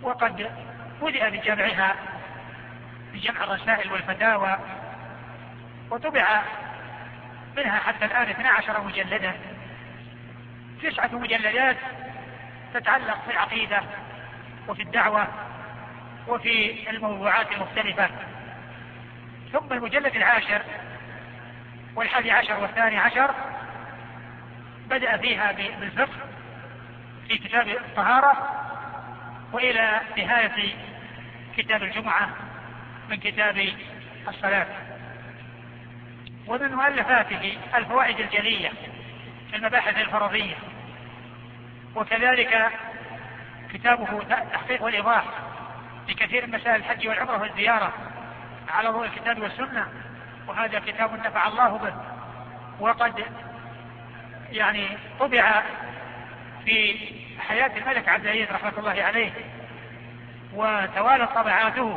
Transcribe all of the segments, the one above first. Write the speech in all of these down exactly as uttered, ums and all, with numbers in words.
وقد بدأ بجمعها بجمع الرسائل والفتاوى، وطبع منها حتى الآن اثنا عشر مجلدا، تسعة مجلدات تتعلق في العقيدة وفي الدعوة وفي الموضوعات المختلفة. ثم المجلد العاشر والحادي عشر والثاني عشر بدأ فيها بالفقه في كتاب الطهارة، وإلى نهاية كتاب الجمعة من كتاب الصلاة. ومن مؤلفاته الفوائد الجلية في المباحث الفرضية، وكذلك كتابه التحقيق والإيضاح لكثير من مسائل الحج والعمرة والزيارة على ضوء الكتاب والسنة، وهذا كتاب نفع الله به، وقد يعني طبع في حياة الملك عبد العزيز رحمة الله عليه وتوالت طبعاته،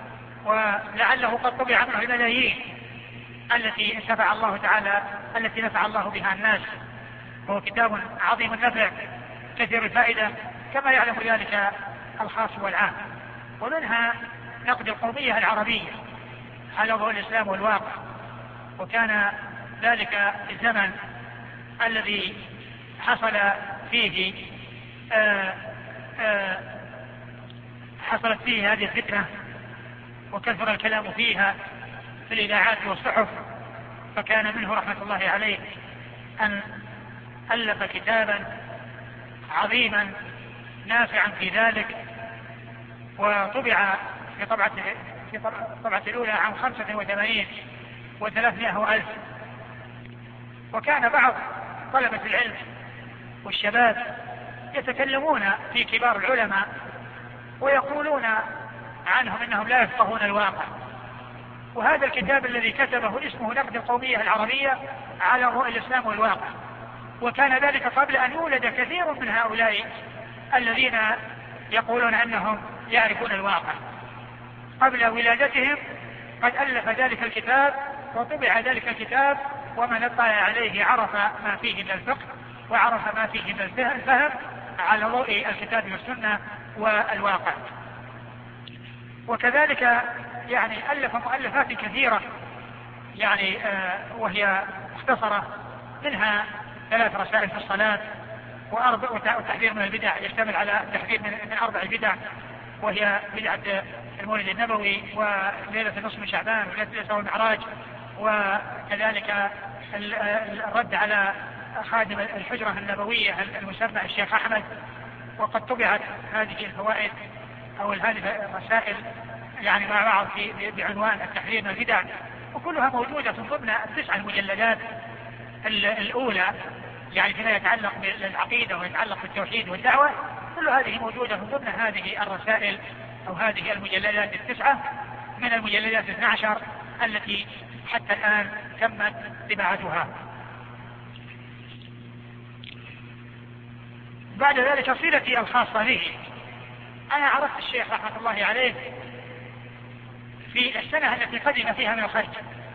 ولعله قد طبع منه الملايين التي نفع الله تعالى التي نفع الله بها الناس. هو كتاب عظيم النفع كثير الفائدة كما يعلم ذلك الخاص والعام. ومنها نقد القومية العربية على ضوء الإسلام والواقع، وكان ذلك الزمن الذي حصل فيه آآ آآ حصلت فيه هذه الفتنة وكثر الكلام فيها في الإذاعات والصحف، فكان منه رحمة الله عليه أن ألف كتابا عظيما نافعا في ذلك، وطبع في طبعة في طبعة الأولى عام خمسة وثمانين وثلاثمائة وألف. وكان بعض طلبة العلم والشباب يتكلمون في كبار العلماء ويقولون عنهم انهم لا يفقهون الواقع. وهذا الكتاب الذي كتبه اسمه نقد القومية العربية على ضوء الإسلام والواقع، وكان ذلك قبل أن يولد كثير من هؤلاء الذين يقولون أنهم يعرفون الواقع. قبل ولادتهم قد ألف ذلك الكتاب وطبع ذلك الكتاب، ومن اطلع عليه عرف ما فيه من الفقه وعرف ما فيه من الفهم على ضوء الكتاب والسنة والواقع. وكذلك يعني ألف مؤلفات كثيرة يعني آه وهي مختصرة، منها ثلاث رسائل في الصلاة، وأربع وتحذير من البدع يشتمل على تحذير من أربع بدع، وهي بدعة المولد النبوي وليلة النصف من شعبان وليلة الإسراء والمعراج، وكذلك الرد على خادم الحجرة النبوية المسمى الشيخ أحمد. وقد طبعت هذه الفوائد أو هذه الرسائل يعني مع بعض بعنوان التحذير من البدع، وكلها موجودة في ضمن التسع المجلدات الأولى يعني فيما يتعلق بالعقيدة ويتعلق بالتوحيد والدعوة. كل هذه موجودة في ضمن هذه الرسائل أو هذه المجلدات التسعة من المجلدات اثنتا عشرة التي حتى الآن تمت طباعتها. بعد ذلك صلتي الخاصة به، أنا عرفت الشيخ رحمة الله عليه في السنة التي قدم فيها من الخارج،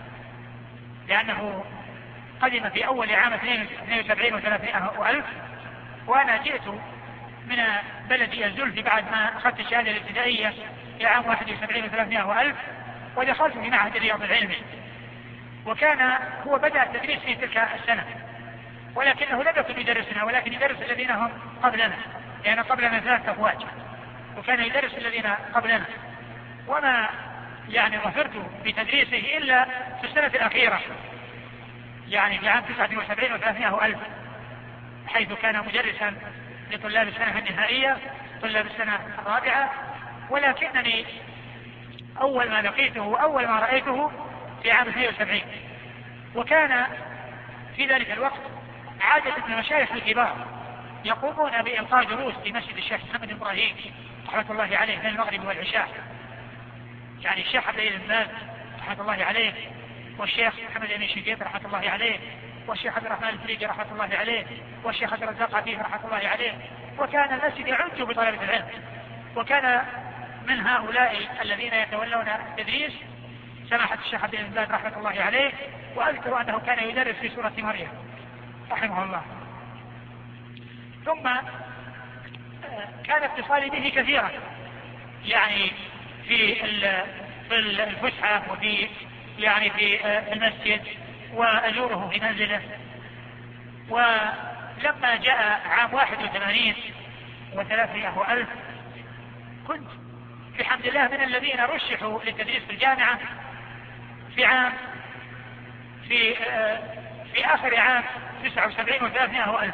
لأنه قدم في أول عام اثنين وسبعين وثلاثمائة وألف، وأنا جئت من بلدي الزلفي بعد ما أخذت الشهادة الابتدائية في عام واحد وسبعين وثلاثمائة وألف، ودخلت في معهد الرياض العلمي، وكان هو بدأ التدريس في تلك السنة، ولكنه لم يكن يدرسنا ولكن يدرس الذين هم قبلنا، لأن قبلنا ثلاثة أفواج، وكان يدرس الذين قبلنا. وما يعني ظفرت بتدريسه إلا في السنة الأخيرة يعني في عام تسعة وسبعين وثلاثمائة ألف، حيث كان مدرسا لطلاب السنة النهائية طلاب السنة الرابعة. ولكنني أول ما لقيته أول ما رأيته في عام اثنين وسبعين، وكان في ذلك الوقت عادة من المشايخ الكبار يقومون بإلقاء دروس في مسجد الشيخ محمد إبراهيم رحمة الله عليه بين المغرب والعشاء، يعني الشيخ عبد العزيز بن باز رحمة الله عليه، والشيخ محمد أمين شنقيط رحمة الله عليه، والشيخ عبد الرحمن الفريدي رحمة الله عليه، والشيخ عبد الرزاق عفيف رحمة الله عليه. وكان المسجد يعج بطلبة العلم، وكان من هؤلاء الذين يتولون التدريس سماحة الشيخ عبد العزيز بن باز رحمة الله عليه، وأذكر أنه كان يدرس في سورة مريم رحمه الله. ثم كان اتصالي به كثيرا، يعني في في الفسحة وفي يعني في المسجد وأزوره في منزله. ولما جاء عام واحد وثمانين وثلاثمائة وألف كنت بحمد الله من الذين رشحوا للتدريس في الجامعة في عام في في آخر عام تسعة وسبعين وثلاثمائة وألف،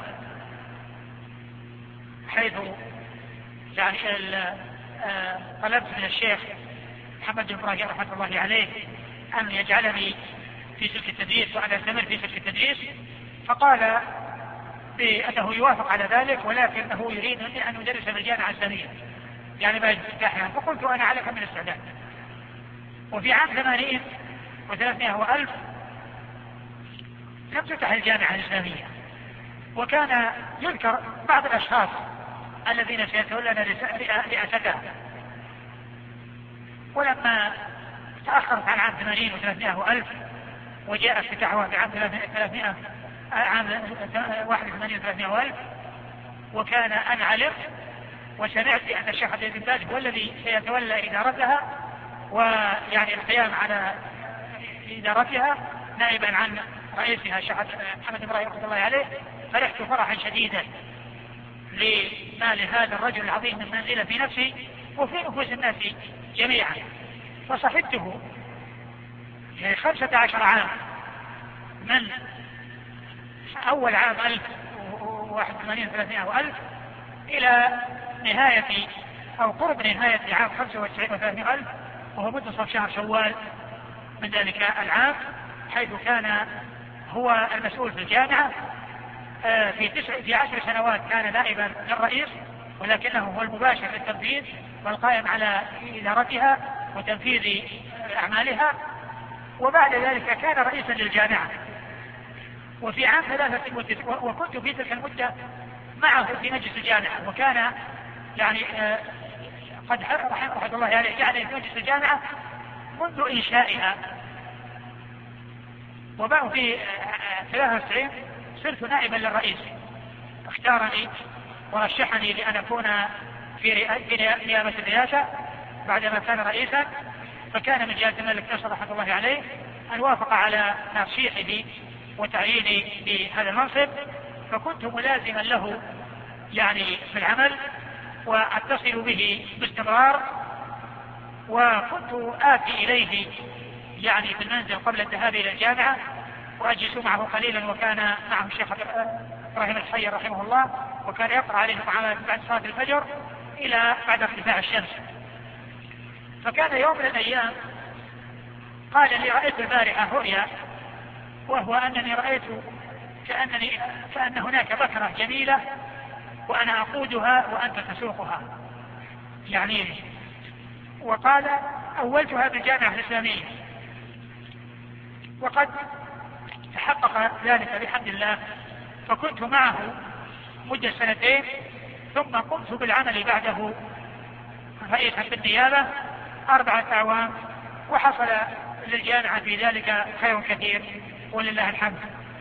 حيث يعني طلبت من الشيخ محمد بن إبراهيم رحمة الله عليه أن يجعلني في سلك التدريس وأن أستمر في سلك التدريس، فقال بأنه يوافق على ذلك ولكنه يريد مني أن أدرس في الجامعة الإسلامية يعني بعد افتتاحها. فقلت أنا على كم من الاستعداد. وفي عام ثمانين وثلاثمائة وألف لم تفتح الجامعة الإسلامية، وكان يذكر بعض الأشخاص الذين سيتولون رئاستها. ولما تأخرت عن عام ثمانين وثلاثمائة وألف وجاء افتتاحها في عام ثلاثمائة عام واحد وثمانين وثلاثمائة وألف، وكان أن علمت وسمعت بأن الشيخ عبد العزيز بن باز هو الذي سيتولى إدارتها ويعني القيام على إدارتها نائبا عن رئيسها الشيخ محمد بن إبراهيم رحمة الله عليه، فرحت فرحا شديدا لما لهذا الرجل العظيم من منزله في نفسي وفي نفوس الناس جميعا. فصحبته يعني خمسة عشر عام من أول عام ألف وواحد وثمانين ثلاثمائة وألف إلى نهاية أو قرب نهاية عام خمسة وتسعين وثلاثمائة ألف، وهو منتصف شهر شوال من ذلك العام، حيث كان هو المسؤول في الجامعة. في تسع في عشر سنوات كان نائبا للرئيس، ولكنه هو المباشر للتنفيذ والقائم على إدارتها وتنفيذ أعمالها. وبعد ذلك كان رئيسا للجامعة. وفي عام ثلاثة وكنت في تلك المدة معه في مجلس الجامعة، وكان يعني قد رحمه الله عليه جعل في مجلس الجامعة منذ إنشائها. وبعد في ثلاثة وتسعين صرت نائبا للرئيس، اختارني ورشحني لأن أكون في نيابة الرئاسة بعدما كان رئيسا. فكان من جهة الملك ناصر رحمه الله عليه أن وافق على ترشيحه وتعييني بهذا المنصب، فكنت ملازما له يعني في العمل وأتصل به باستمرار، وكنت آتي إليه يعني في المنزل قبل الذهاب إلى الجامعة وأجلس معه قليلا، وكان معه الشيخ إبراهيم الحي رحمه الله، وكان يقرأ عليه بعد صلاة الفجر إلى بعد ارتفاع الشمس. فكان يوم من الأيام قال لي رأيت البارحة رؤيا، وهو أنني رأيت كأنني كأن هناك بكرة جميلة وأنا أقودها وأنت تسوقها يعني. وقال أولتها بالجامعة الإسلامية، وقد تحقق ذلك بحمد الله. فكنت معه مدة سنتين، ثم قمت بالعمل بعده رئيسا بالنيابة أربعة أعوام، وحصل للجامعة في ذلك خير كثير ولله الحمد.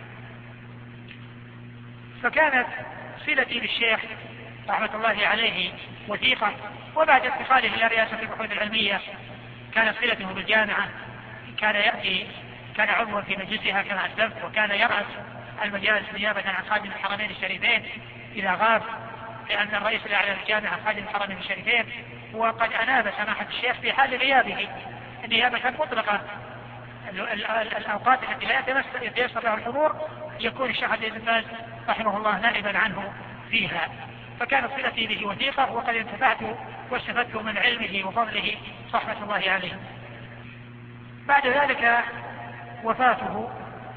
فكانت صلتي بالشيخ رحمة الله عليه وثيقة، وبعد انتقاله إلى رئاسة البحوث العلمية كانت صلته بالجامعة. كان يأتي كان عضوا في مجلسها كما أسلفت، وكان يرأس المجالس نيابة عن خادم الحرمين الشريفين إذا غاب، لأن الرئيس الأعلى للجامعة خادم الحرمين الشريفين. وقد أناب سماحة الشيخ في حال غيابه نيابة مطلقة، الأوقات التي لا يتيسر له الحضور يكون الشيخ عبد العزيز بن باز رحمه الله نائبا عنه فيها. فكانت صلتي به وثيقة، وقد انتفعت واستفدت من علمه وفضله رحمة الله عليه. بعد ذلك وفاته،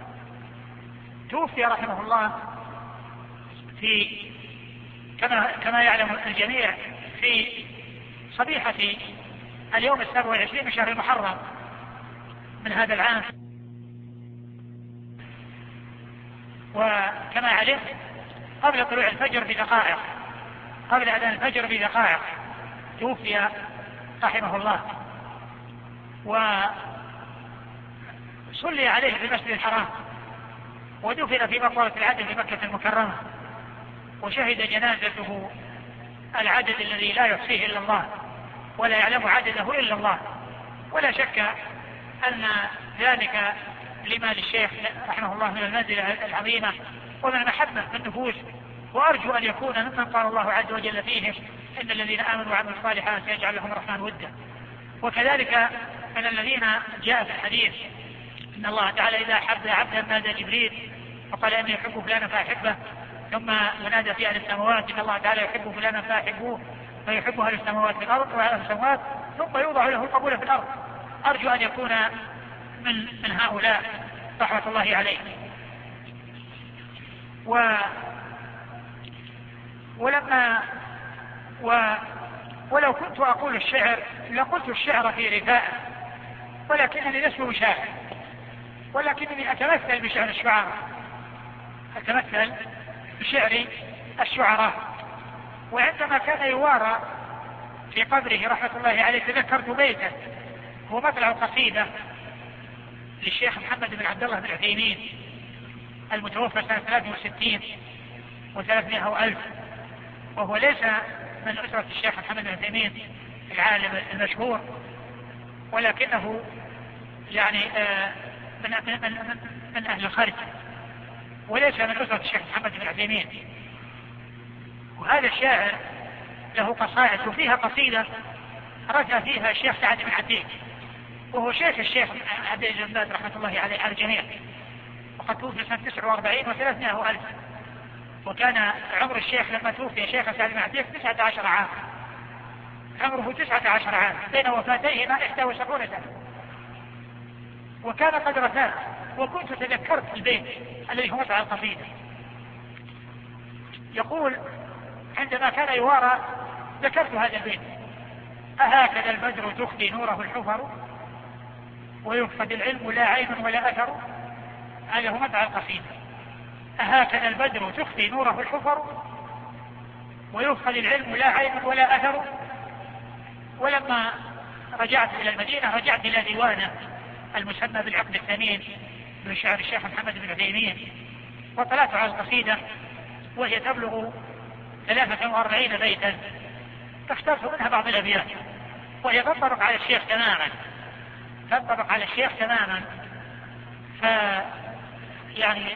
توفي رحمه الله في كما كما يعلم الجميع في صبيحة اليوم السابع والعشرين من شهر محرم من هذا العام. وكما علمت قبل طلوع الفجر بدقائق، قبل أذان الفجر بدقائق توفي رحمه الله، وصلي عليه في المسجد الحرام، ودفن في مقبرة العدل في مكة المكرمة، وشهد جنازته العدد الذي لا يحصيه إلا الله. ولا يعلم عدده إلا الله. ولا شك أن ذلك لما للشيخ رحمه الله من المنزلة العظيمة ومن المحبة في النفوس، وأرجو أن يكون ممن قال الله عز وجل فيهم إن الذين آمنوا وعملوا الصالحات يجعل لهم الرحمن ودا. وكذلك من الذين جاء في الحديث إن الله تعالى إذا أحب عبدا نادى جبريل فقال إني يحب فلانا فأحبه، ثم ينادى في أهل السماوات إن الله تعالى يحب فلانا فأحبوه، فيحب أهل السماوات في الأرض وأهل السماوات، ثم يوضع له القبول في الأرض. أرجو أن يكون من, من هؤلاء رحمة الله عليه. و ولما و ولو كنت أقول الشعر لقلت الشعر في رثاء، ولكنني لست بشاعر، ولكنني أتمثل بشعر الشعراء، أتمثل بشعر الشعراء. وعندما كان يوارى في قبره رحمة الله عليه تذكرت بيتا هو مطلع قصيدة للشيخ محمد بن عبد الله بن عثيمين المتوفى سنة ثلاثة وستين وثلاثمائة وألف، وهو ليس من أسرة الشيخ محمد بن عثيمين العالم المشهور، ولكنه يعني من, من, من, من أهل الخارج، وليس من أسرة الشيخ محمد بن عثيمين. وهذا الشاعر له قصائد، وفيها قصيدة رثى فيها الشيخ سعد بن عتيق، وهو شيخ الشيخ عبد العزيز بن باز رحمة الله عليه على الجميع، وقد توفي سنة تسعة وأربعين وثلاثمائة وألف، وكان عمر الشيخ لما توفي الشيخ سعد بن عتيق تسعة عشر عام، عمره تسعة عشر عام بين وفاتيهما إحدى وسبعون سنة، وكان قد رثاه. وكنت تذكرت البيت الذي هو مطلع القصيدة، يقول عندما كان يوارى ذكرت هذا البيت: أهكذا البدر تخفي نوره الحفر ويفقد العلم لا عين ولا أثر. هذا هو مطلع القصيدة: أهكذا البدر تخفي نوره الحفر ويفقد العلم لا عين ولا أثر. ولما رجعت إلى المدينة رجعت إلى ديوانه المسمى بالعقد الثمين من شعر الشيخ محمد بن عثيمين، وطلعت على القصيدة وهي تبلغ ثلاثة وأربعين بيتا، فاخترت منها بعض الأبيات وهي تنطبق على الشيخ تماما، تنطبق على الشيخ تماما. ف يعني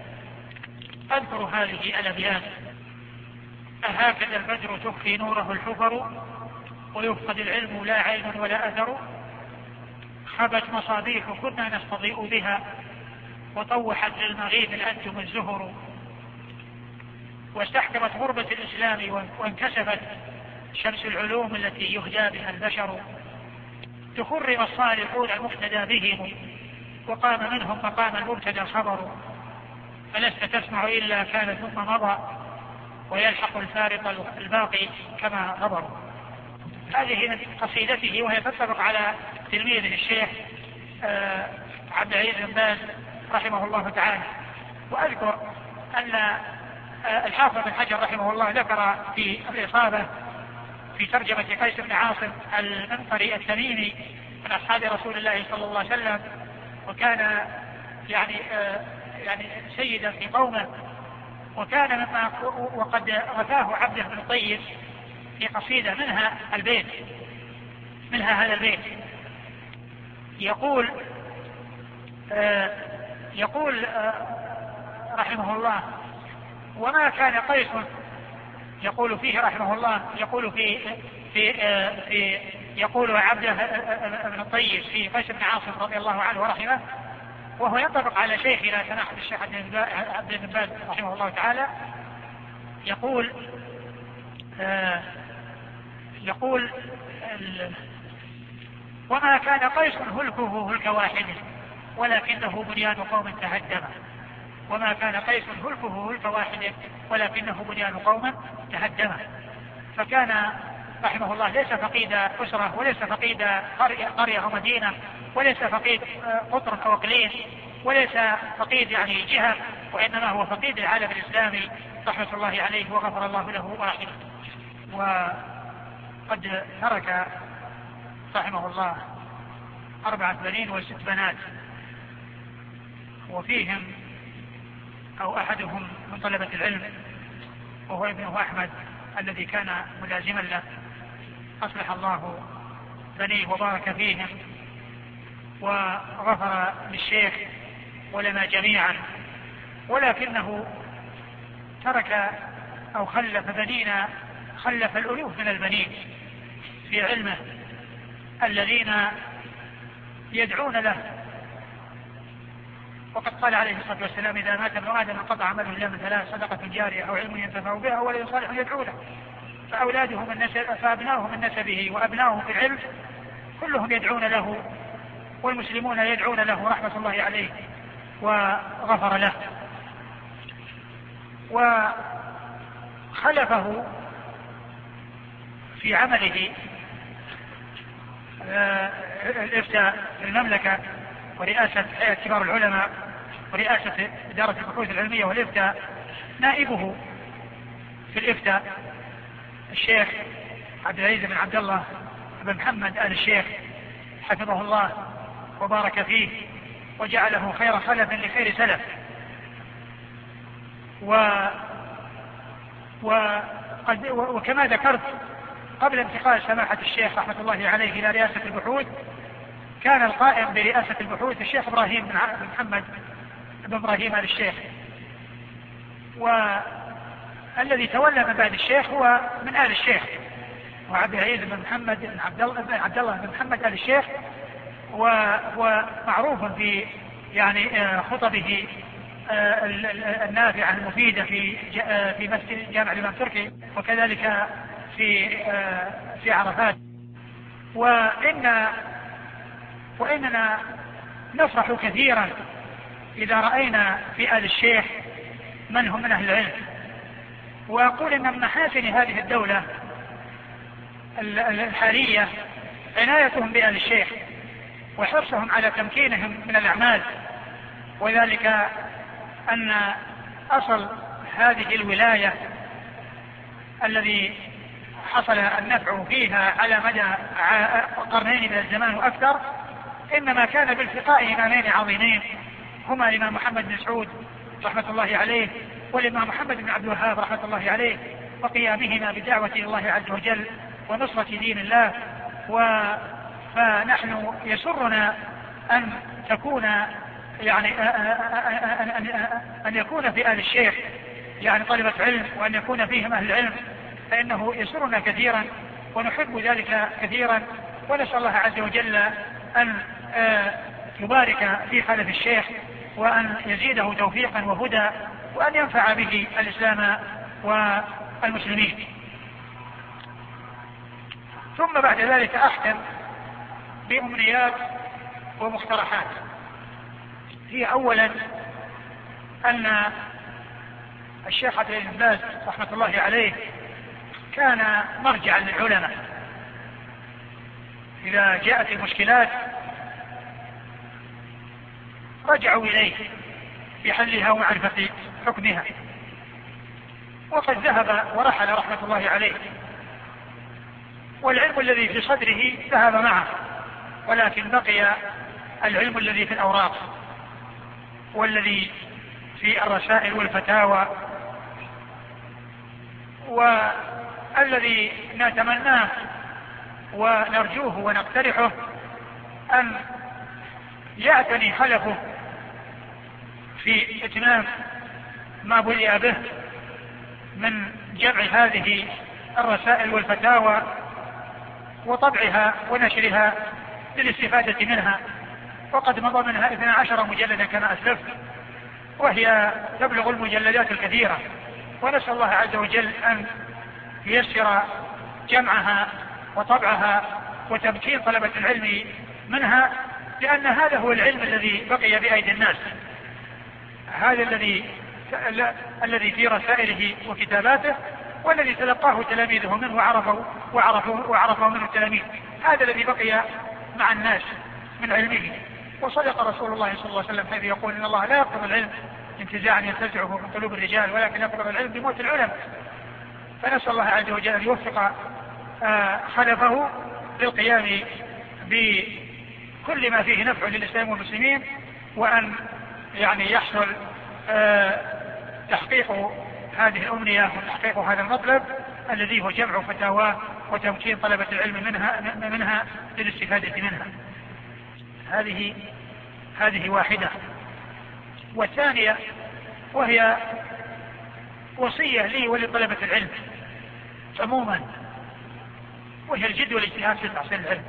أذكر هذه الأبيات: أهكذا البدر تخفي نوره الحفر ويفقد العلم لا عين ولا أثر. خبت مصابيح كنا نستضيء بها وطوحت للمغيب الأنجم الزهر. واستحكمت غربة الإسلام وانكسفت شمس العلوم التي يهدى بها البشر. تخرم الصالحون المقتدى بهم وقام منهم مقام المبتدى خبر. فلست تسمع إلا كان ثم مضى ويلحق الفارق الباقي كما غبر. هذه من قصيدته وهي تنطبق على تلميذه الشيخ آه عبد العزيز بن باز رحمه الله تعالى. وأذكر أن آه الحافظ بن حجر رحمه الله ذكر في الإصابة في ترجمة قيس بن عاصم المنقري التميمي من أصحاب رسول الله صلى الله عليه وسلم، وكان يعني آه يعني سيدا في قومه، وكان مما وقد رثاه عبده بن طيب في قصيدة منها البيت منها هذا البيت يقول آه يقول آه رحمه الله: وما كان قيس، يقول فيه رحمه الله، يقول في في آه في يقول عبده بن الطيب في قيس بن عاصم رضي الله عنه ورحمه، وهو ينطبق على شيخنا سماحة الشيخ عبد بن باز رحمه الله تعالى. يقول آه يقول وما كان قيس هلكه هلك واحد ولكنه بنيان قوم تهدم. وما كان قيس هلكه هلك واحد ولكنه بنيان قوم تهدم. فكان رحمه الله ليس فقيد أسرة وليس فقيد قرية أو مدينة وليس فقيد قطر أو اقليم وليس فقيد يعني جهة، وإنما هو فقيد العالم الإسلامي رحمة الله عليه وغفر الله له ورحمه. وقد ترك رحمه الله أربعة بنين وست بنات، وفيهم أو أحدهم من طلبة العلم وهو ابنه أحمد الذي كان ملازما له أصلح الله بنيه وبارك فيهم وغفر للشيخ ولنا جميعا، ولكنه ترك أو خلف بنينا، خلف الألوف من البنين في علمه الذين يدعون له. وقد قال عليه الصلاة والسلام: إذا مات ابن آدم انقطع عمله إلا من ثلاث: صدقة جارية أو علم ينتفع بها أو ولد صالح يدعو له. فأولاده من نسب فأبناؤه من نسبه وأبناؤه في العلم كلهم يدعون له، والمسلمون يدعون له رحمة الله عليه وغفر له. وخلفه في عمله الإفتاء في المملكة ورئاسة هيئة كبار العلماء ورئاسة إدارة البحوث العلمية والإفتاء نائبه في الإفتاء الشيخ عبد العزيز بن عبد الله بن محمد آل الشيخ حفظه الله وبارك فيه وجعله خير خلف لخير سلف. و وقد وكما ذكرت قبل انتقال سماحة الشيخ رحمة الله عليه إلى رئاسة البحوث كان القائم برئاسة البحوث الشيخ إبراهيم بن محمد بن إبراهيم آل الشيخ، والذي تولى من بعد الشيخ هو من آل الشيخ وعبد العزيز بن محمد بن عبد الله بن عبد الله بن محمد آل الشيخ، وهو معروف في يعني خطبه النافعة المفيدة في في مسجد جامع الإمام تركي وكذلك في في عرفات. وإن وإننا نفرح كثيرا إذا رأينا في آل الشيخ من هم من أهل العلم. وأقول إن من محاسن هذه الدولة الحالية عنايتهم بآل الشيخ وحرصهم على تمكينهم من الأعمال، وذلك أن أصل هذه الولاية الذي حصل النفع فيها على مدى قرنين من الزمان وأكثر إنما كان بالتقاء إمامين عظيمين هما الإمام محمد بن سعود رحمة الله عليه والإمام محمد بن عبد الوهاب رحمة الله عليه، وقيامهما بدعوة الله عز وجل ونصرة دين الله. فنحن يسرنا أن تكون يعني أن يكون في آل الشيخ يعني طلبة علم وأن يكون فيهم أهل العلم، فإنه يسرنا كثيرا ونحب ذلك كثيرا، ونسأل الله عز وجل أن يبارك في خلف الشيخ وأن يزيده توفيقا وهدى وأن ينفع به الإسلام والمسلمين. ثم بعد ذلك أختم بأمنيات ومقترحات. هي أولا أن الشيخ عبد العزيز بن باز رحمة الله عليه كان مرجعا للعلماء إذا جاءت المشكلات رجعوا إليه في حلها ومعرفة حكمها، وقد ذهب ورحل رحمة الله عليه، والعلم الذي في صدره ذهب معه، ولكن بقي العلم الذي في الأوراق والذي في الرسائل والفتاوى، والذي نتمناه ونرجوه ونقترحه أن يعتني خلفه في اتمام ما بدأ به من جمع هذه الرسائل والفتاوى وطبعها ونشرها للاستفادة منها، وقد مضى منها اثنا عشر مجلدا كما أسلفت، وهي تبلغ المجلدات الكثيرة، ونسأل الله عز وجل أن ييسر جمعها وطبعها وتمكين طلبة العلم منها، لأن هذا هو العلم الذي بقي بأيدي الناس، هذا الذي الذي في رسائله وكتاباته والذي تلقاه تلاميذه منه وعرفوا وعرفوا وعرفوا منه التلاميذ، هذا الذي بقي مع الناس من علمه. وصدق رسول الله صلى الله عليه وسلم حيث يقول إن الله لا يقبض العلم انتزاعا ينتزعه من قلوب الرجال ولكن يقبض العلم بموت العلماء. فنسأل الله عز وجل أن يوفق خلفه للقيام بكل ما فيه نفع للإسلام والمسلمين، وأن يعني يحصل تحقيق هذه الأمنية وتحقيق هذا المطلب الذي هو جمع فتاواه وتمكين طلبة العلم منها منها للاستفادة منها. هذه هذه واحدة. والثانية وهي وصية لي ولطلبة العلم عموما، وهي الجد والاجتهاد في تحصيل العلم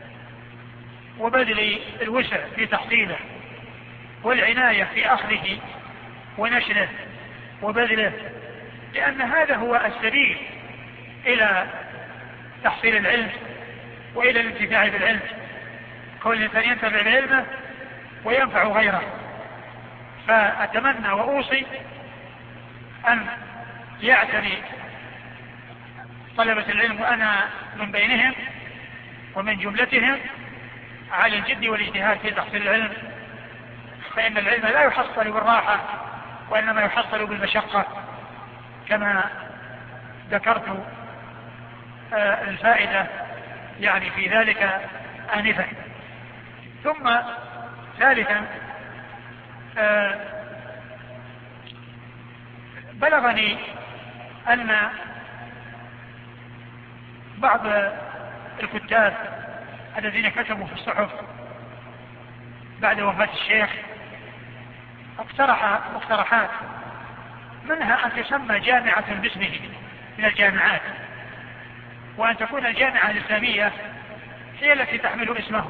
وبذل الوسع في تحصيله والعناية في أخذه ونشره وبذله، لأن هذا هو السبيل إلى تحصيل العلم وإلى الانتفاع بالعلم، كل الإنسان ينتفع بعلمه وينفع غيره. فأتمنى وأوصي أن يعتني طلبة العلم وأنا من بينهم ومن جملتهم على الجد والاجتهاد في تحصيل العلم، فإن العلم لا يحصل بالراحة وإنما يحصل بالمشقة كما ذكرت آه الفائدة يعني في ذلك آنفا. ثم ثالثا آه بلغني أن بعض الكتاب الذين كتبوا في الصحف بعد وفاة الشيخ اقترح مقترحات، منها أن تسمى جامعة باسمه من الجامعات، وأن تكون الجامعة الإسلامية هي التي تحمل اسمه.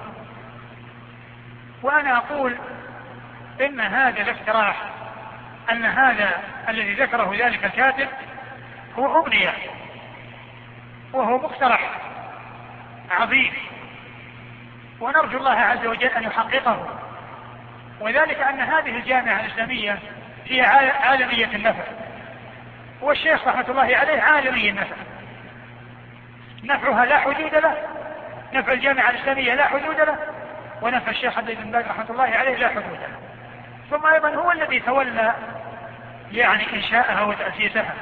وأنا أقول إن هذا الاقتراح، أن هذا الذي ذكره ذلك الكاتب هو أمنية وهو مقترح عظيم، ونرجو الله عز وجل أن يحققه، وذلك أن هذه الجامعة الإسلامية هي عالمية النفع، والشيخ رحمة الله عليه عالمي النفع، نفعها لا حدود له، نفع الجامعة الإسلامية لا حدود له، ونفع الشيخ عبد العزيز بن باز رحمة الله عليه لا حدود له. ثم أيضا هو الذي تولى يعني إنشاءها وتأسيسها،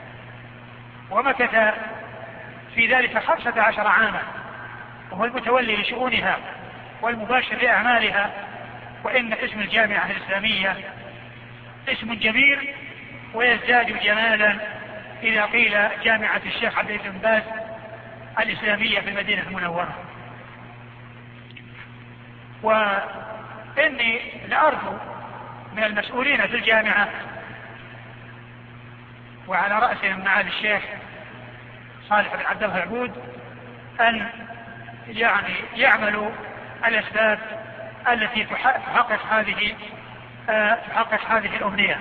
ومكث في ذلك خمسة عشر عاما، وهو المتولي لشؤونها والمباشر لأعمالها. وإن اسم الجامعة الإسلامية اسم جميل ويزداد جمالا إذا قيل جامعة الشيخ عبد العزيز بن باز الإسلامية في المدينة المنورة. وإني لأرجو من المسؤولين في الجامعة وعلى رأسهم معالي الشيخ صالح بن عبد الله العبود أن يعني يعملوا الأسباب التي تحقق هذه تحقق هذه الأمنية.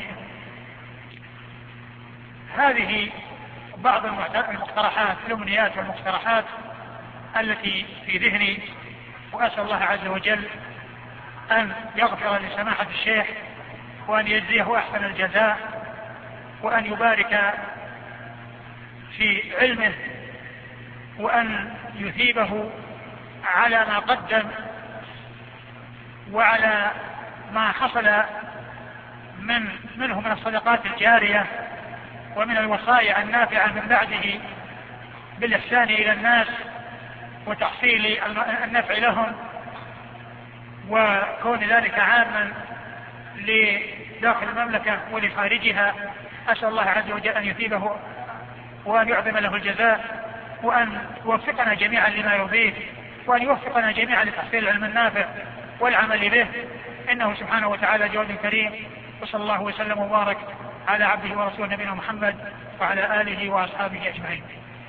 هذه بعض المقترحات الأمنيات والمقترحات التي في ذهني، وأسأل الله عز وجل أن يغفر لسماحة الشيخ وأن يجزيه أحسن الجزاء وأن يبارك في علمه وأن يثيبه على ما قدم وعلى ما حصل من منه من الصدقات الجارية ومن الوصايا النافعة من بعده بالإحسان إلى الناس وتحصيل النفع لهم، وكون ذلك عاما لداخل المملكة ولخارجها. أسأل الله عز وجل أن يثيبه وأن يعظم له الجزاء، وأن يوفقنا جميعا لما يرضيه، وأن يوفقنا جميعا لتحصيل العلم النافع والعمل به، إنه سبحانه وتعالى جواد كريم. وصلى الله وسلم وبارك على عبده ورسوله نبينا محمد وعلى آله وأصحابه أجمعين.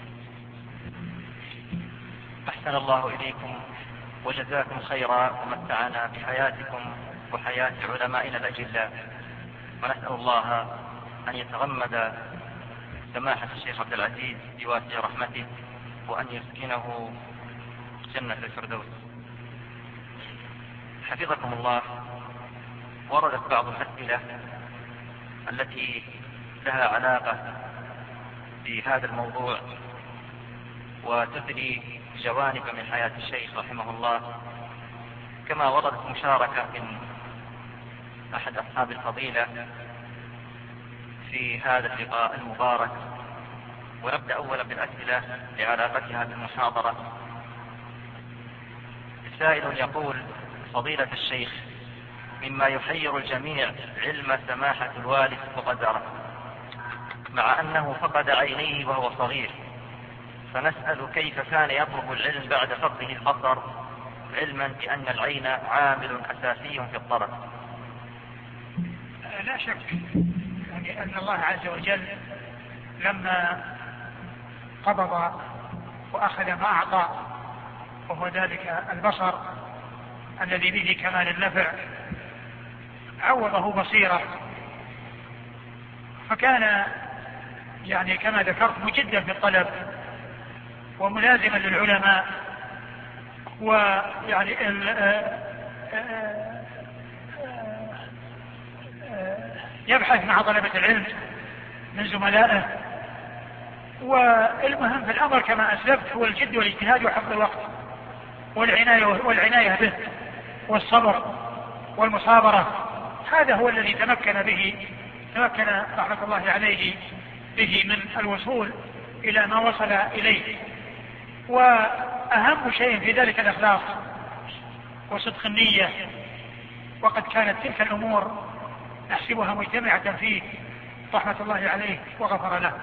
أحسن الله إليكم وجزاكم خيرا ومتعنا بحياتكم وحياة علمائنا الأجلاء، ونسأل الله أن يتغمد سماحة الشيخ عبد العزيز بواسع رحمته وأن يسكنه جنة الفردوس. حفظكم الله. وردت بعض الأسئلة التي لها علاقة بهذا الموضوع وتثري جوانب من حياة الشيخ رحمه الله، كما وردت مشاركة من أحد أصحاب الفضيلة في هذا اللقاء المبارك. ونبدأ أولا بالأسئلة لعلاقتها بالمحاضرة. سائل يقول: فضيلة الشيخ، مما يحير الجميع علم سماحة الوالد فقدره، مع أنه فقد عينيه وهو صغير، فنسأل كيف كان يطلب العلم بعد فقده البصر، علما بأن العين عامل أساسي في الطلب. لا شك يعني أن الله عز وجل لما قبض وأخذ ما أعطى وهو ذلك البصر الذي به كمال النفع عوضه بصيرة، فكان يعني كما ذكرت مجدا في الطلب وملازما للعلماء، ويعني يبحث مع طلبة العلم من زملائه. والمهم في الأمر كما أسلفت هو الجد والاجتهاد وحفظ الوقت والعناية, والعناية به والصبر والمصابرة. هذا هو الذي تمكن به تمكن رحمة الله عليه به من الوصول إلى ما وصل إليه. وأهم شيء في ذلك الإخلاص وصدق النية، وقد كانت تلك الأمور نحسبها مجتمعة فيه رحمة الله عليه وغفر له.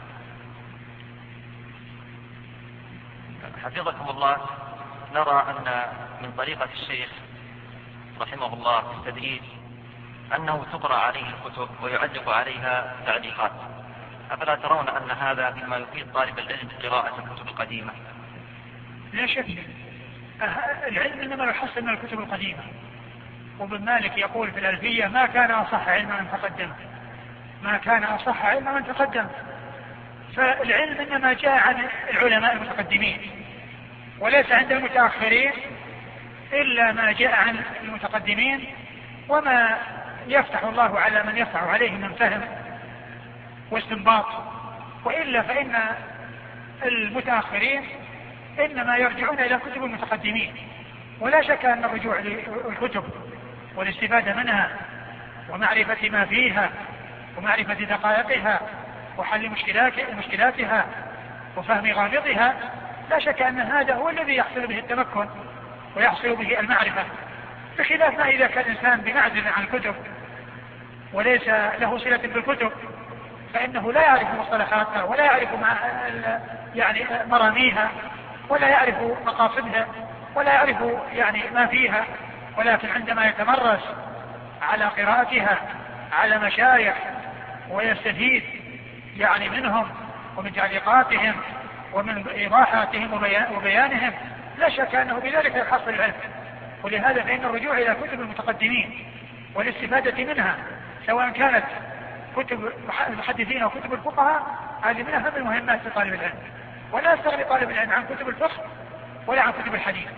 حفظكم الله، نرى أن من طريقة الشيخ رحمه الله في التدريس أنه تقرأ عليه الكتب ويعلق عليها تعليقات، أفلا ترون أن هذا مما يفيد طالب العلم قراءة الكتب القديمة؟ لا شك، العلم إنما يحصل من الكتب القديمة. وابن مالك يقول في الألفية: ما كان أصح علم من تقدم، ما كان أصح علم من تقدم. فالعلم إنما جاء عن العلماء المتقدمين، وليس عند المتأخرين إلا ما جاء عن المتقدمين، وما يفتح الله على من يفتح عليه من فهم واستنباط. وإلا فإن المتأخرين إنما يرجعون إلى كتب المتقدمين. ولا شك أن الرجوع للكتب والاستفادة منها ومعرفة ما فيها ومعرفة دقائقها وحل مشكلاتها وفهم غامضها، لا شك أن هذا هو الذي يحصل به التمكن ويحصل به المعرفة، بخلاف ما إذا كان الإنسان بمعزل عن الكتب وليس له صلة بالكتب، فإنه لا يعرف مصطلحاتها ولا يعرف يعني مراميها ولا يعرف مقاصدها ولا يعرف يعني ما فيها. ولكن عندما يتمرس على قراءتها على مشايخ ويستفيد يعني منهم ومن تعليقاتهم ومن إيضاحاتهم وبيانهم، لا شك أنه بذلك يحصل العلم. ولهذا فإن الرجوع إلى كتب المتقدمين والاستفادة منها، سواء كانت كتب المحدثين أو كتب الفقهاء، هذه من أهم المهمات لطالب العلم. ولا يستغني طالب العلم عن كتب الفقه ولا عن كتب الحديث.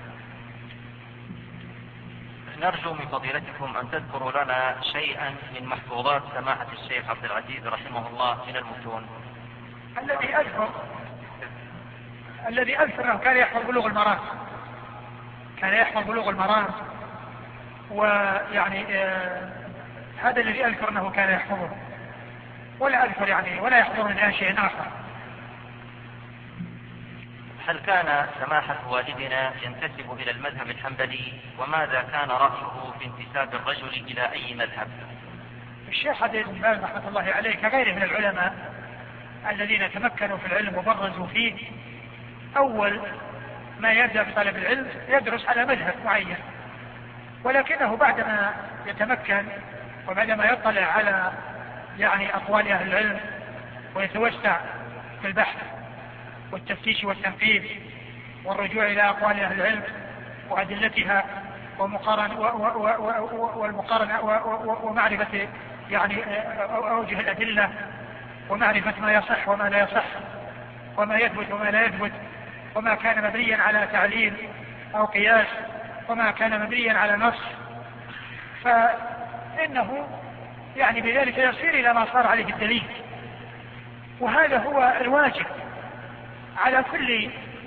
نرجو من فضيلتكم أن تذكروا لنا شيئا من محفوظات سماحة الشيخ عبد العزيز رحمه الله من المتون. الذي أذكر الذي أذكر أنه كان يحفظ بلوغ المرام، كان يحفظ بلوغ المرام ويعني آه هذا الذي أذكر أنه كان يحفظه، ولا أذكر يعني ولا يحضرني عن شيء آخر. هل كان سماحة والدنا ينتسب إلى المذهب الحنبلي؟ وماذا كان رأيه في انتساب الرجل إلى أي مذهب؟ الشيخ عبد بن باز رحمة الله عليه كغيره من العلماء الذين تمكنوا في العلم وبرزوا فيه، أول ما يبدأ بطلب العلم يدرس على مذهب معين، ولكنه بعدما يتمكن وبعدما يطلع على يعني أقوال أهل العلم ويتوسع في البحث والتفتيش والتنقيب والرجوع إلى أقوال أهل العلم وأدلتها ومقارنة والمقارنة ومعرفة يعني أوجه الأدلة ومعرفة ما يصح وما لا يصح وما يثبت وما لا يثبت، وما كان مبنيا على تعليل أو قياس وما كان مبنيا على نص، فإنه يعني بذلك يصير إلى ما صار عليه الدليل. وهذا هو الواجب على كل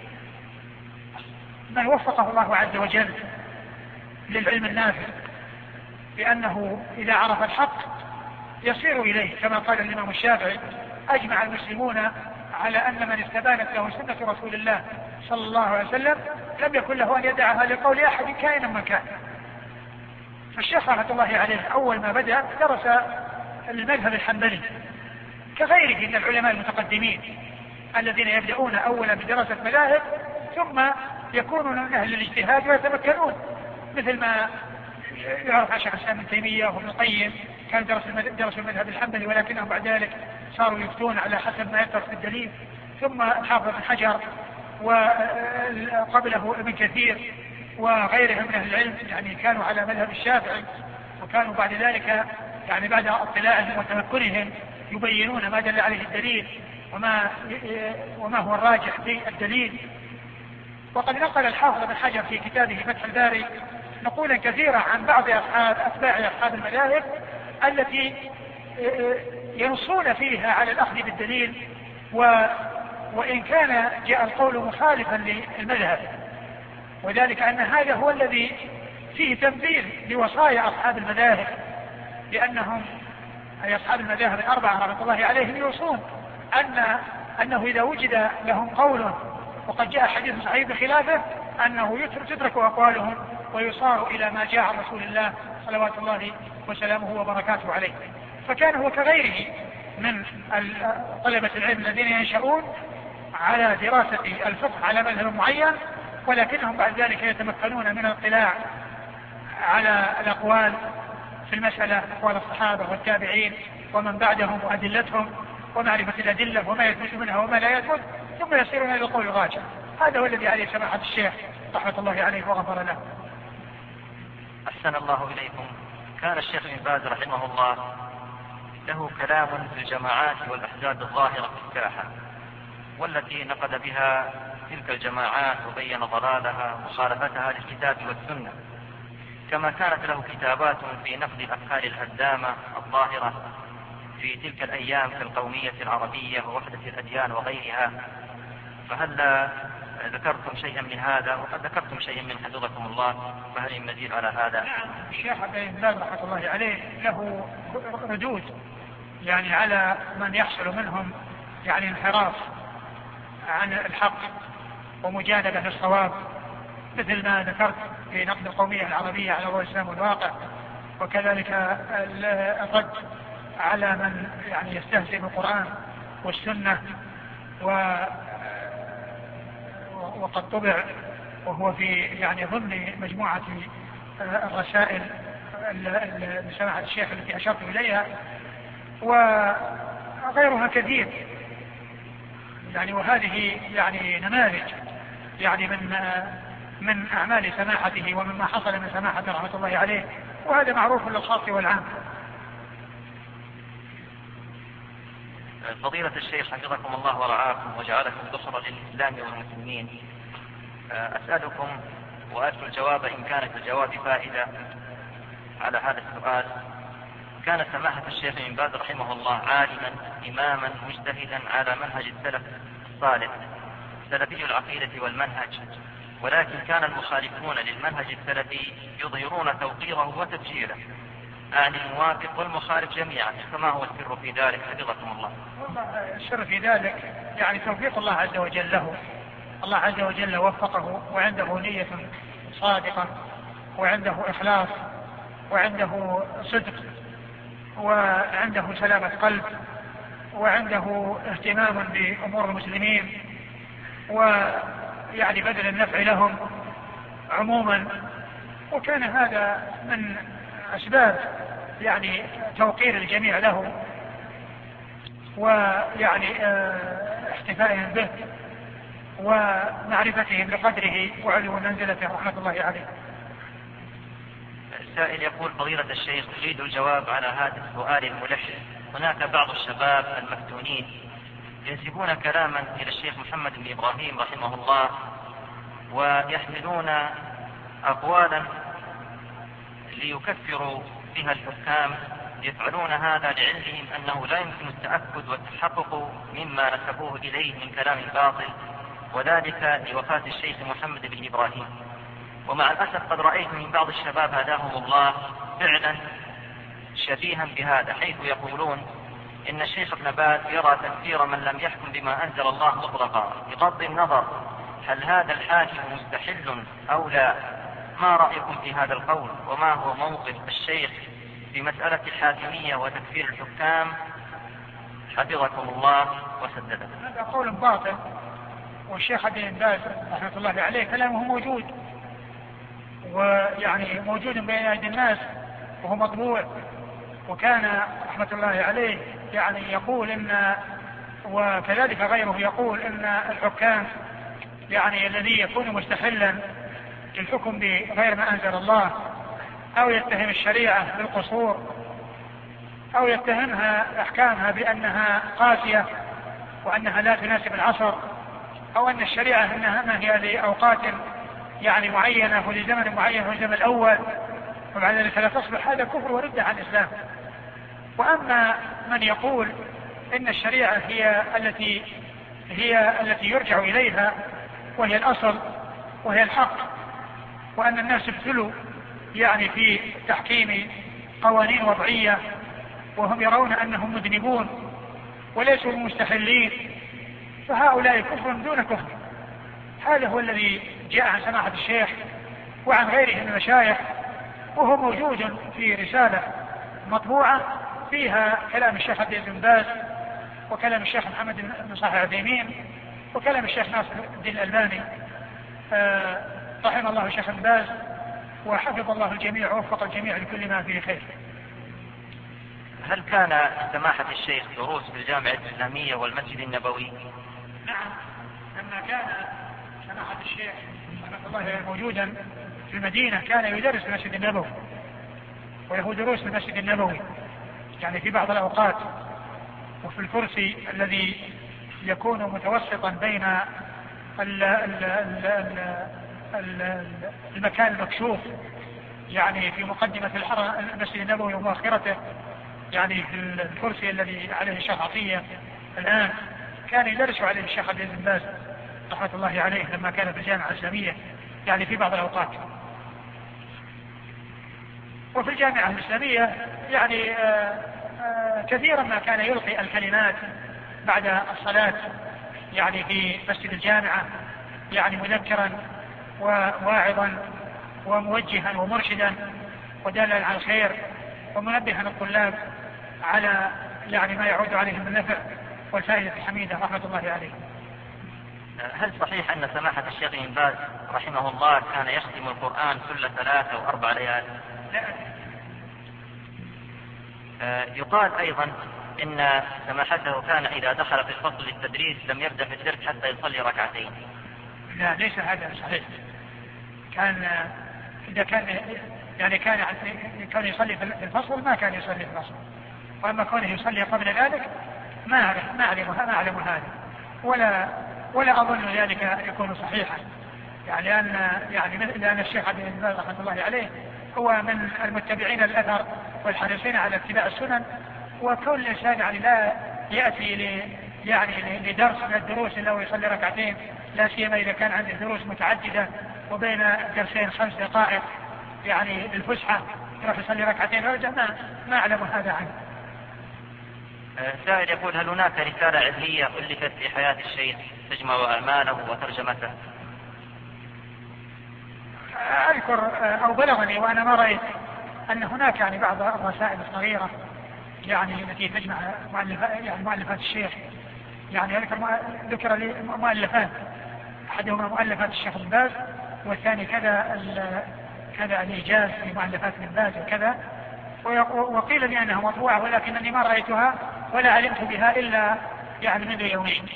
من وفقه الله عز وجل للعلم النافع، بأنه إذا عرف الحق يصير إليه، كما قال الإمام الشافعي: أجمع المسلمون على أن من استبانت له سنة رسول الله صلى الله عليه وسلم لم يكن له أن يدعها لقول أحد كائنا من كان. فالشيخ رحمة الله عليه أول ما بدأ درس المذهب الحنبلي كغيره من العلماء المتقدمين الذين يبدأون أولا بدراسة مذاهب ثم يكونون من أهل الاجتهاد ويتمكنون، مثل ما يعرف عن شيخ الإسلام ابن تيمية وابن القيم كانوا درسوا المذهب الحنبلي ولكنهم بعد ذلك صاروا يفتون على حسب ما يترك في الدليل. ثم الحافظ بن حجر وقبله ابن كثير وغيرهم من أهل العلم يعني كانوا على مذهب الشافعي، وكانوا بعد ذلك يعني بعد اطلاعهم وتمكنهم يبينون ما دل عليه الدليل وما وما هو الراجح في الدليل. وقد نقل الحافظ بن حجر في كتابه فتح الباري نقولا كثيرة عن بعض أصحاب أتباع أصحاب المذاهب التي ينصون فيها على الأخذ بالدليل و وإن كان جاء القول مخالفا للمذهب، وذلك أن هذا هو الذي فيه تنبيه لوصايا أصحاب المذاهب، لأنهم أي أصحاب المذاهب الأربعة رحمة الله عليهم يوصون أن أنه إذا وجد لهم قول وقد جاء حديث صحيح بخلافه أنه تترك أقوالهم ويصار إلى ما جاء عن رسول الله صلوات الله وسلامه وبركاته عليه. فكان هو كغيره من طلبة العلم الذين ينشؤون على دراسة الفقه على مذهب معين، ولكنهم بعد ذلك يتمكنون من الاطلاع على الأقوال في المسألة، أقوال الصحابة والتابعين ومن بعدهم وأدلتهم ومعرفة الأدلة وما يثبت منها وما لا يثبت، ثم يصيرون إلى القول الراجح. هذا هو الذي عليه سماحة الشيخ رحمة الله عليه وغفر له. أحسن الله إليكم. كان الشيخ ابن باز رحمه الله له كلام في الجماعات والأحزاب الظاهرة في الساحة، والتي نقد بها تلك الجماعات وبين ضلالها ومخالفتها للكتاب والسنة، كما كانت له كتابات في نقد الأفكار الهدامة الظاهرة في تلك الأيام في القومية العربية ووحدة الأديان وغيرها. فهل ذكرتم شيئا من هذا؟ وقد ذكرتم شيئا من حفظكم الله، فهل مزيد على هذا؟ نعم، الشيخ ابن باز رحمة الله عليه له ردود يعني على من يحصل منهم يعني انحراف عن الحق ومجانبة الصواب، مثل ما ذكرت في نقد القومية العربية على ضوء الإسلام والواقع، وكذلك الرد على من يعني يستهزئ بالقرآن والسنة و وقد طبع وهو في يعني ضمن مجموعة الرسائل لسماحة الشيخ التي أشرت إليها، وغيرها كثير يعني. وهذه يعني نماذج يعني من من أعمال سماحته ومما حصل من سماحته رحمة الله عليه، وهذا معروف للخاص والعام. فضيلة الشيخ حفظكم الله ورعاكم وجعلكم ذخرا للإسلام والمسلمين، أسألكم وأرجو الجواب إن كانت الجواب فائدة على هذا السؤال. كان سماحة الشيخ ابن باز رحمه الله عالما إماما مجتهدا على منهج السلف الصالح سلفي العقيدة والمنهج، ولكن كان المخالفون للمنهج السلفي يظهرون توقيره وتفجيره عن الموافق والمخالف جميعا، فما هو السر في ذلك حفظكم الله؟ والله السر في ذلك يعني توفيق الله عز وجل له. الله عز وجل وفقه وعنده نية صادقة وعنده إخلاص وعنده صدق وعنده سلامة قلب وعنده اهتمام بأمور المسلمين ويعني بذل النفع لهم عموما، وكان هذا من أسباب يعني توقير الجميع له ويعني احتفائهم به ومعرفتهم بقدره وعلو منزلته رحمة الله عليه. السائل يقول: فضيلة الشيخ، أريد الجواب على هذا السؤال الملح. هناك بعض الشباب المفتونين ينسبون كلاما إلى الشيخ محمد بن إبراهيم رحمه الله ويحملون أقوالا ليكفروا بها الحكام، يفعلون هذا لعلمهم أنه لا يمكن التأكد والتحقق مما نسبوه إليه من كلام باطل، وذلك لوفاة الشيخ محمد بن إبراهيم. ومع الأسف قد رأيت من بعض الشباب هداهم الله فعلا شبيها بهذا، حيث يقولون إن الشيخ ابن باز يرى تكفير من لم يحكم بما أنزل الله مطلقا بغض النظر هل هذا الحاكم مستحل أو لا. ما رأيكم في هذا القول؟ وما هو موقف الشيخ في مسألة الحاكمية وتكفير الحكام حفظكم الله وسددكم. هذا قول باطل، والشيخ عبد الباز رحمة الله عليه كلامه موجود، ويعني موجود بين أيدي الناس وهو مطبوع، وكان رحمة الله عليه يعني يقول إن، وكذلك غيره يقول إن الحكام يعني الذي يكون مستحلا للحكم بغير ما أنزل الله، أو يتهم الشريعة بالقصور، أو يتهمها أحكامها بأنها قاسية وأنها لا تناسب العصر، أو أن الشريعة إنها ما هي لأوقات يعني معينة ولزمن معين والزمن الأول، وبعد ذلك لا تصبح، هذا كفر ورد عن الإسلام. وأما من يقول إن الشريعة هي التي هي التي يرجع إليها وهي الأصل وهي الحق، وأن الناس ابتلوا يعني في تحكيم قوانين وضعية وهم يرون أنهم مذنبون وليسوا مستحلين، فهؤلاء كفر دون كفر. هذا هو الذي جاء عن سماحة الشيخ وعن غيره من المشايخ، وهو موجود في رسالة مطبوعة فيها كلام الشيخ عبد بن باز وكلام الشيخ محمد بن صالح العثيمين وكلام الشيخ ناصر الدين الألباني آه رحمه الله الشيخ بن باز، وحفظ الله الجميع ووفق الجميع لكل ما فيه خير. هل كان سماحة الشيخ دروس في الجامعة الإسلامية والمسجد النبوي؟ نعم، لما كان سماحة الشيخ رحمه الله موجودا في المدينة كان يدرس في المسجد النبوي، وله دروس في المسجد النبوي يعني في بعض الأوقات، وفي الكرسي الذي يكون متوسطا بين ال ال ال ال المكان المكشوف يعني في مقدمة المسجد النبوي ومؤخرته، يعني في الكرسي الذي عليه الشيخ عطية الآن، كان يدرس عليه الشيخ عبد بن باز رحمة الله عليه لما كان في الجامعة الإسلامية يعني في بعض الأوقات. وفي الجامعة الإسلامية يعني آآ آآ كثيرا ما كان يلقي الكلمات بعد الصلاة يعني في مسجد الجامعة، يعني مذكرا وواعظا وموجها ومرشدا ودالا على الخير ومنبها الطلاب على يعني ما يعود عليهم من النفع والفائدة الحميدة رحمة الله عليه. هل صحيح أن سماحة الشيخ بن باز رحمه الله كان يختم القرآن كل ثلاثة وأربع ليال؟ لا. يقال أيضا إن سماحته كان إذا دخل في الفصل للتدريس لم يبدأ في الدرس حتى يصلي ركعتين. لا، ليس هذا صحيح. كان إذا كان يعني كان كان يصلي في الفصل ما كان يصلي في الفصل، وأما كونه يصلي قبل ذلك ما أعرف ما أعلم ما أعلم هذا، ولا ولا أظن ذلك يكون صحيحا، يعني لأن يعني لأن الشيخ عبد بن باز رحمة الله عليه هو من المتبعين الأثر والحريصين على اتباع السنن، وكل إنسان يعني لا يأتي ل يعني لدرس من الدروس إلا ويصلي ركعتين، لا سيما إذا كان عنده دروس متعددة وبين الدرسين خمس دقائق يعني للفسحة يروح يصلي ركعتين ويرجع، ما ما أعلم هذا عنه. سائل يقول: هل هناك رسالة علمية ألفت في حياة الشيخ تجمع أعماله وترجمته؟ أذكر أو بلغني وأنا ما رأيت أن هناك يعني بعض الرسائل الصغيرة يعني التي تجمع مؤلفات يعني مؤلفات الشيخ، يعني ذكر لي مؤلفات، أحدهما مؤلفات الشيخ بن باز، والثاني كذا كذا الإيجاز في مؤلفات بن باز وكذا، وقيل لي أنها مطبوعة ولكنني ما رأيتها ولا علمت بها إلا يعني منذ يومين.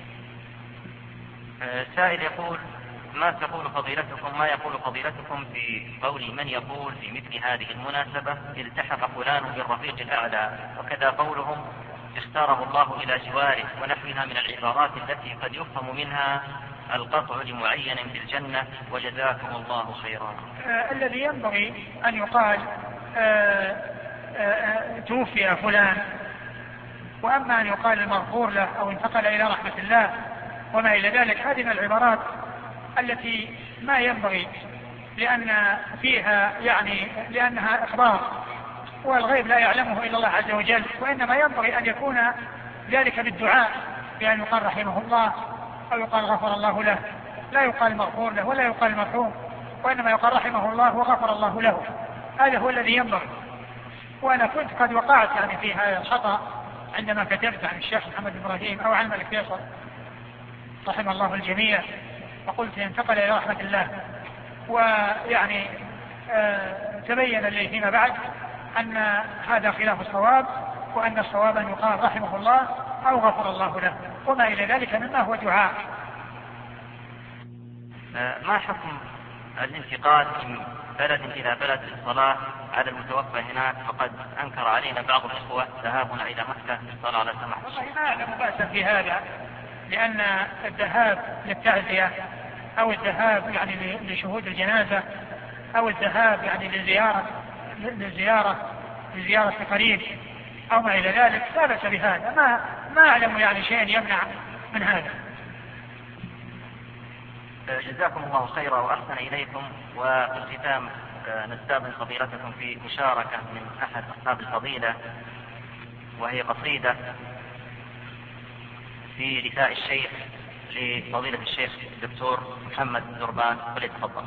سائل يقول: ما تقول فضيلتكم ما يقول فضيلتكم في قول من يقول في مثل هذه المناسبة التحق فلان بالرفيق الأعلى، وكذا قولهم اختاره الله إلى جواره، ونحوها من العبارات التي قد يفهم منها القطع لمعين في الجنة، وجزاكم الله خيرا. آه الذي ينبغي أن يقال آه آه توفي فلان، وأما أن يقال المغفور له أو انتقل إلى رحمة الله وما إلى ذلك، هذه من العبارات التي ما ينبغي، لأن فيها يعني لأنها إخبار والغيب لا يعلمه إلا الله عز وجل، وإنما ينبغي أن يكون ذلك بالدعاء، بأن يقال رحمه الله أو يقال غفر الله له، لا يقال مغفور له ولا يقال مرحوم، وإنما يقال رحمه الله وغفر الله له. هذا هو الذي ينبغي. وأنا كنت قد وقعت يعني في هذا الخطأ عندما كتبت عن الشيخ محمد إبراهيم أو عن الملك فيصل رحم الله الجميع، وقلت انتقل إلى رحمة الله، ويعني آه تبين لي فيما بعد أن هذا خلاف الصواب، وأن الصواب أن يقال رحمه الله أو غفر الله له، وما إلى ذلك مما هو دعاء. ما حكم الانتقال من بلد إلى بلد للصلاة على المتوفى هناك؟ فقد أنكر علينا بعض الإخوة ذهابنا إلى مكة للصلاة على سماحة الشيخ. والله ما أعلم بأسا في هذا، لأن الذهاب للتعزية أو الذهاب يعني لشهود الجنازة أو الذهاب يعني لزيارة لزيارة لزيارة قريب أو ما إلى ذلك لا بأس بهذا، ما ما أعلم يعني شيء يمنع من هذا. جزاكم الله خيرا وأحسن إليكم. وفي الختام نستأذن فضيلتكم في مشاركة من أحد أصحاب الفضيلة، وهي قصيدة في رثاء الشيخ لفضيلة الشيخ الدكتور محمد دربان، فليتفضل.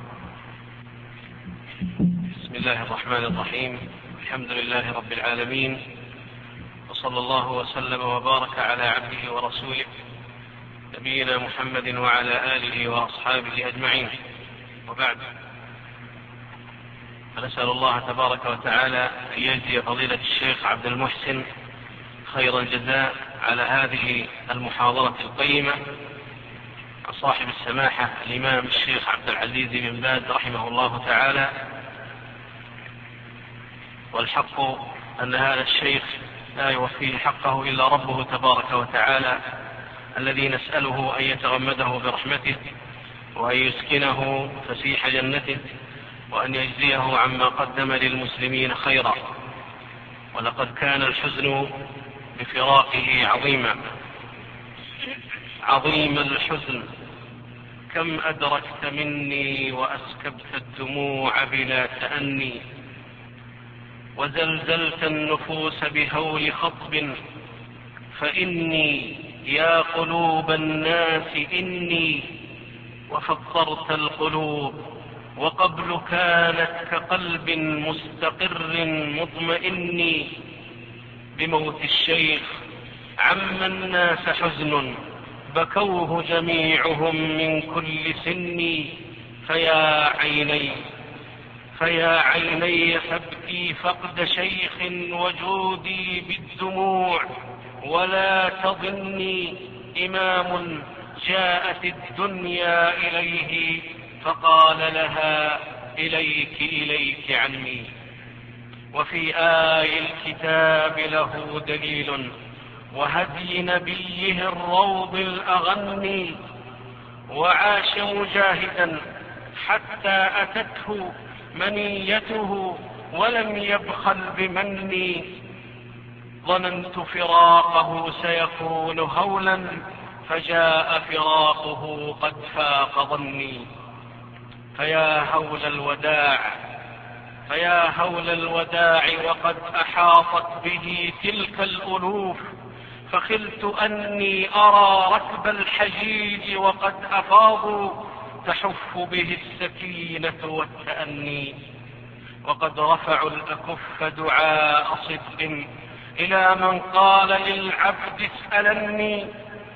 بسم الله الرحمن الرحيم. الحمد لله رب العالمين، وصلى الله وسلم وبارك على عبده ورسوله نبينا محمد وعلى آله وأصحابه أجمعين، وبعد، فنسأل الله تبارك وتعالى أن يجزي فضيلة الشيخ عبد المحسن خير الجزاء على هذه المحاضرة القيمة عن صاحب السماحة الإمام الشيخ عبد العزيز بن باز رحمه الله تعالى. والحق أن هذا الشيخ لا يوفيه حقه إلا ربه تبارك وتعالى، الذي نسأله أن يتغمده برحمته وأن يسكنه فسيح جنته وأن يجزيه عما قدم للمسلمين خيرا. ولقد كان الحزن بفراقه عظيما عظيم الحزن، كم أدركت مني وأسكبت الدموع بلا تأني، وزلزلت النفوس بهول خطب، فإني يا قلوب الناس إني، وفطرت القلوب وقبل كانت كقلب مستقر مطمئن. بموت الشيخ عم الناس حزن، بكوه جميعهم من كل سن، فيا عيني فيا عيني فابكي فقد شيخ وجودي بالدموع، ولا تظني إمام جاءت الدنيا إليه فقال لها إليك إليك عني. وفي آي الكتاب له دليل، وهدي نبيه الروض الأغني، وعاش مجاهدا حتى أتته منيته ولم يبخل بمني. ظننت فراقه سيكون هولا، فجاء فراقه قد فاق ظني. فيا هول الوداع فيا هول الوداع وقد أحاطت به تلك الألوف، فخلت أني أرى ركب الحجيج وقد أفاضوا تحف به السكينة والتأني. وقد رفعوا الأكف دعاء صدق إلى من قال للعبد اسألني.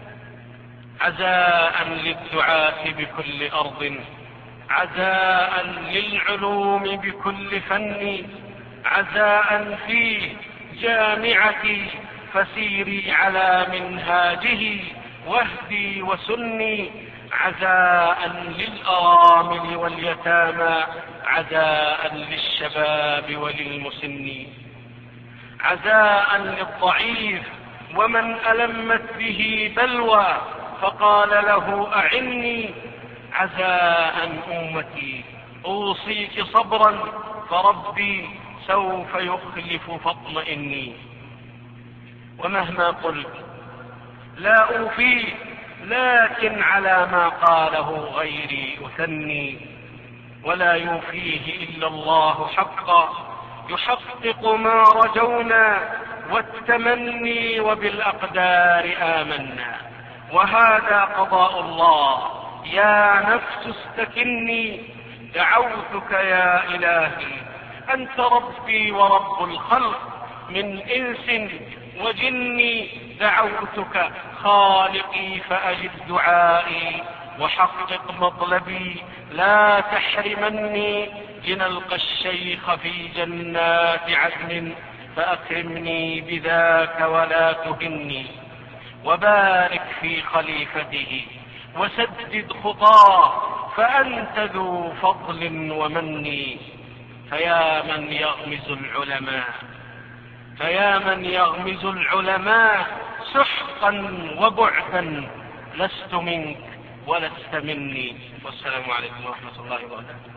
عزاء للدعاة بكل أرض، عزاء للعلوم بكل فن، عزاء في جامعتي فسيري على منهاجه واهدي وسني. عزاء للأرامل واليتامى، عزاء للشباب وللمسن، عزاء للضعيف ومن ألمت به بلوى فقال له أعني. عزاء أمتي أوصيك صبرا فربي سوف يخلف فاطمئني. ومهما قلت لا أوفيه، لكن على ما قاله غيري أثني. ولا يوفيه إلا الله حقا، يحقق ما رجونا والتمني، وبالأقدار آمنا. وهذا قضاء الله، يا نفس استكني. دعوتك يا إلهي، أنت ربي ورب الخلق، من إنس وجني دعوتك خالقي فأجب دعائي وحقق مطلبي لا تحرمني لنلقى الشيخ في جنات عدن فأكرمني بذاك ولا تهني وبارك في خليفته وسدد خطاه فأنت ذو فضل ومن فيا من يغمز العلماء فيا من يغمز العلماء سحقا وبعدا لست منك ولست مني. والسلام عليكم ورحمة الله وبركاته.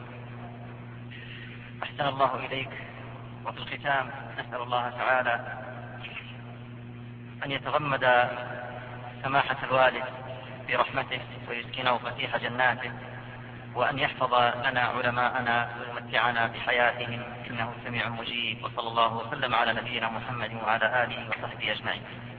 أحسن الله إليك. وفي الختام نسأل الله تعالى أن يتغمد سماحة الوالد برحمته ويسكنه فسيح جناته، وأن يحفظ لنا علماءنا ويمتعنا بحياتهم إنه سميع مجيب. وصلى الله وسلم على نبينا محمد وعلى آله وصحبه أجمعين.